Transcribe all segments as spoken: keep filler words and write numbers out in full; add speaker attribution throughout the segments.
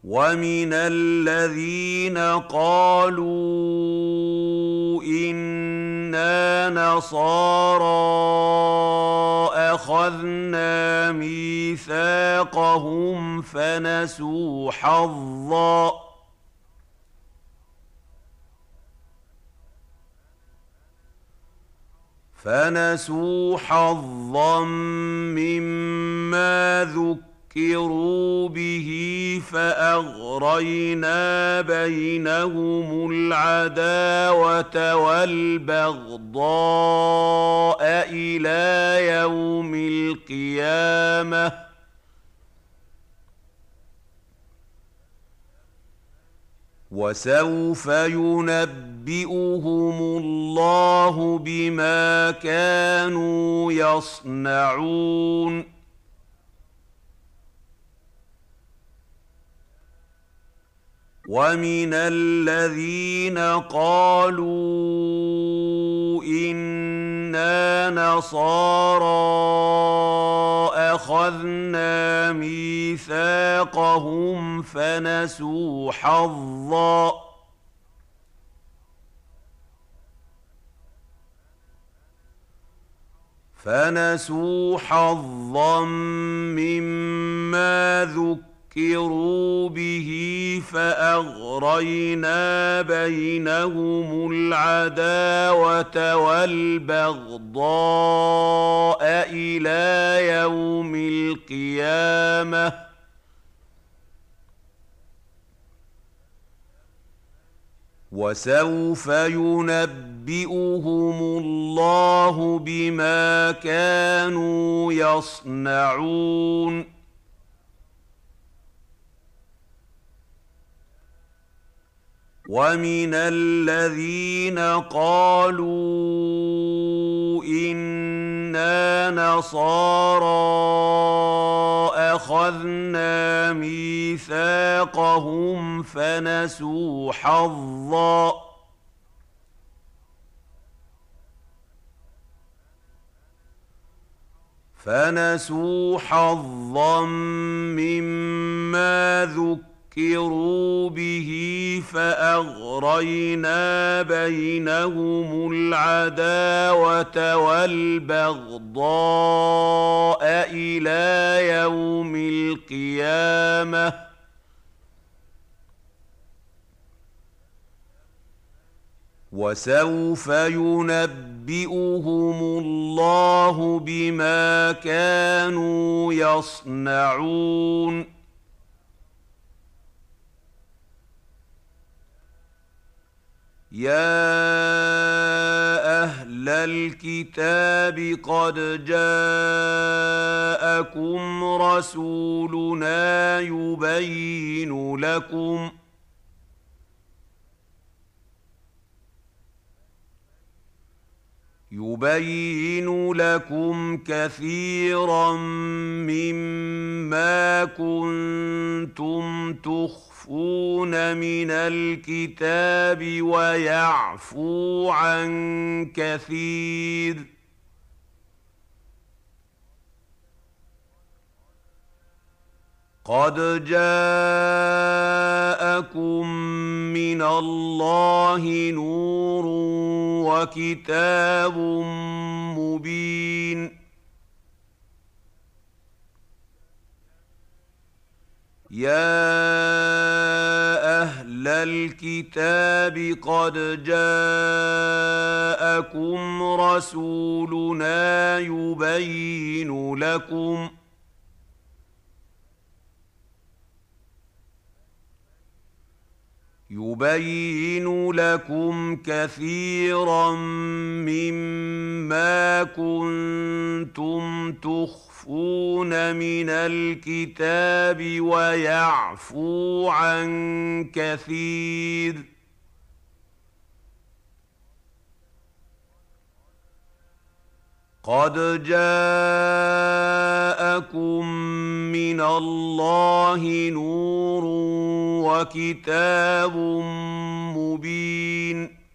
Speaker 1: ومن الذين قالوا إنا نصارى أخذنا ميثاقهم فنسوا حظا فنسوا حظا مما ذكروا به فأغرينا بينهم العداوة والبغضاء إلى يوم القيامة وسوف ينبئهم الله بما كانوا يصنعون ومن الذين قالوا إنا نصارى أخذنا ميثاقهم فنسوا حظا فنسوا حظا مما ذكروا به فأغرينا بينهم العداوة والبغضاء إلى يوم القيامة وسوف ينبئهم الله بما كانوا يصنعون ومن الذين قالوا إنا نصارى أخذنا ميثاقهم فنسوا حظا فنسوا حظا مما ذكروا به فأغرينا بينهم العداوة والبغضاء إلى يوم القيامة وسوف ينبئهم الله بما كانوا يصنعون يا أهل الكتاب قد جاءكم رسولنا يبين لكم يبين لكم كثيرا مما كنتم تخفون من الكتاب ويعفو عن كثير قد جاءكم من الله نور وكتاب مبين يا أهل الكتاب قد جاءكم رسولنا يبين لكم يبين لكم كثيرا مما كنتم تخفون من الكتاب ويعفو عن كثير قد جاءكم من الله نور وكتاب مبين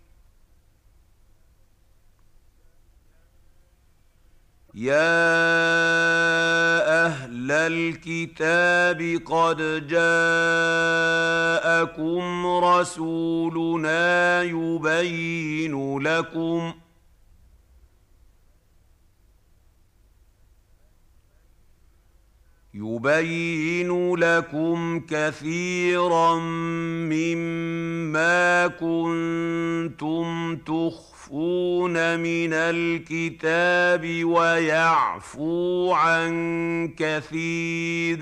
Speaker 1: يا أهل أهل الكتاب قد جاءكم رسولنا يبين لكم يبين لكم كثيرا مما كنتم تخفون من الكتاب ويعفو عن كثير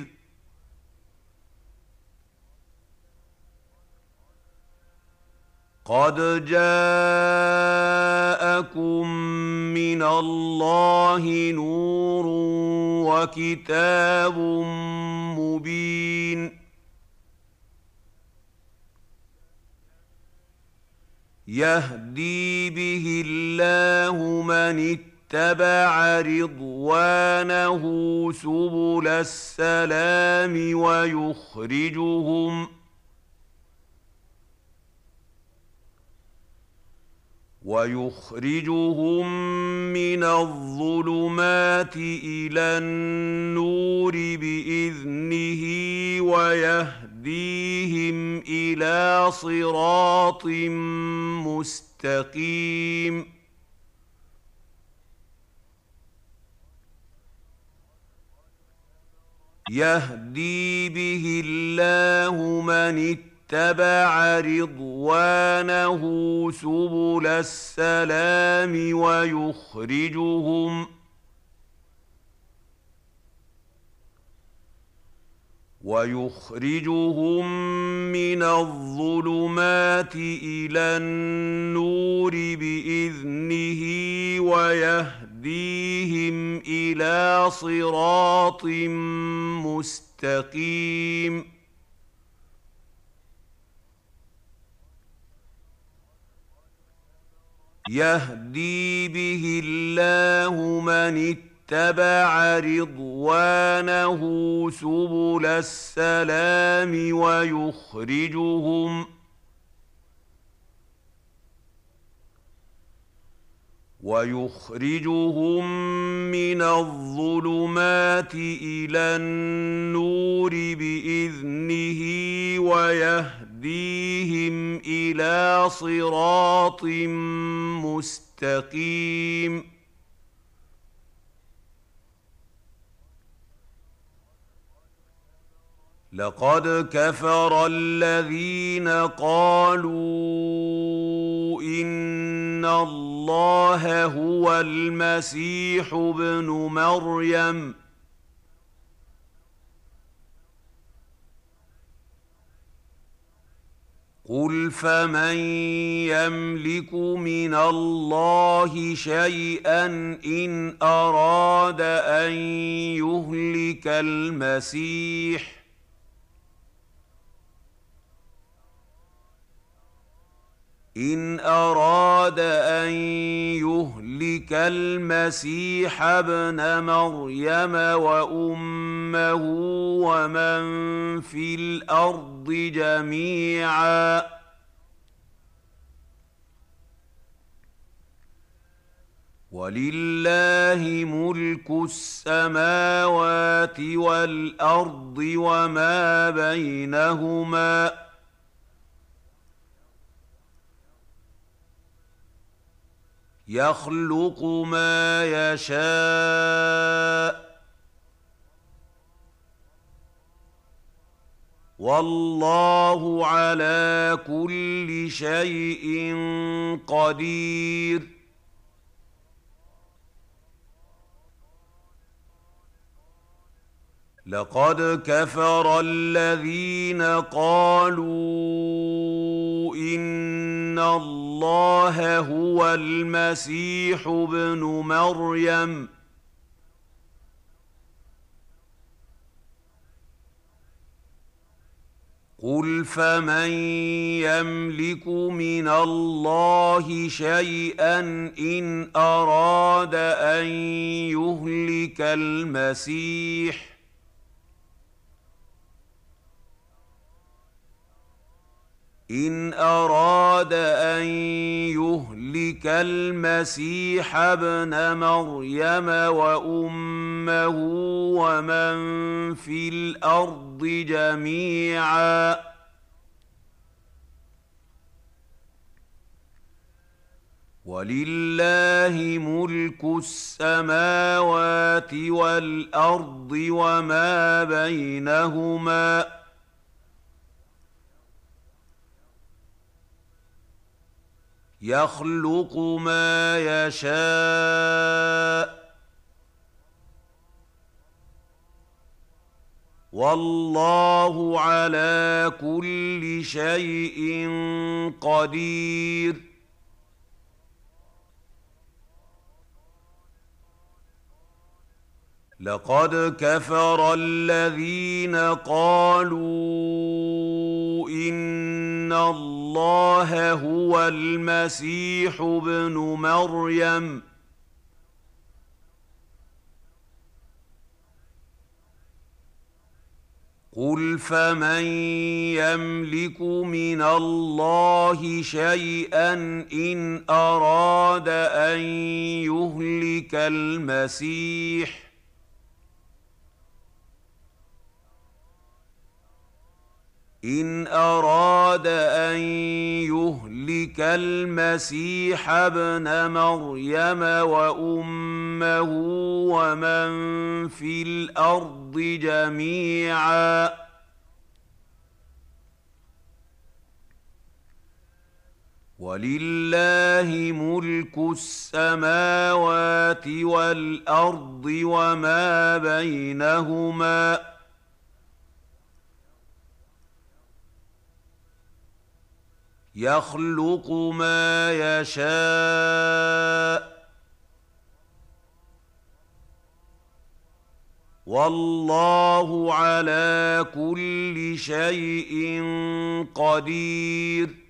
Speaker 1: قد جاءكم من الله نور وكتاب مبين يهدي به الله من اتبع رضوانه سبل السلام ويخرجهم ويخرجهم من الظلمات إلى النور بإذنه ويهديهم إلى صراط مستقيم يهدي به الله من اتبع رضوانه سبل السلام ويخرجهم ويخرجهم من الظلمات إلى النور بإذنه ويهديهم إلى صراط مستقيم يهدي به الله من اتبع رضوانه سبل السلام ويخرجهم ويخرجهم من الظلمات إلى النور بإذنه ويهديهم إلى صراط مستقيم لقد كفر الذين قالوا إن الله هو المسيح ابن مريم قل فمن يملك من الله شيئا إن أراد أن يهلك المسيح إن أراد أن يهلك المسيح ابن مريم وأمه ومن في الأرض جميعا ولله ملك السماوات والأرض وما بينهما يخلق ما يشاء والله على كل شيء قدير لقد كفر الذين قالوا إن الله هو المسيح ابن مريم قل فمن يملك من الله شيئا إن أراد أن يهلك المسيح إن أراد أن يهلك يهلك المسيح ابن مريم وامه ومن في الارض جميعا ولله ملك السماوات والارض وما بينهما يخلق ما يشاء والله على كل شيء قدير لقد كفر الذين قالوا إن الله هو المسيح ابن مريم قل فمن يملك من الله شيئا إن أراد أن يهلك المسيح إن أراد أن يهلك المسيح ابن مريم وأمه ومن في الأرض جميعا ولله ملك السماوات والأرض وما بينهما يخلق ما يشاء والله على كل شيء قدير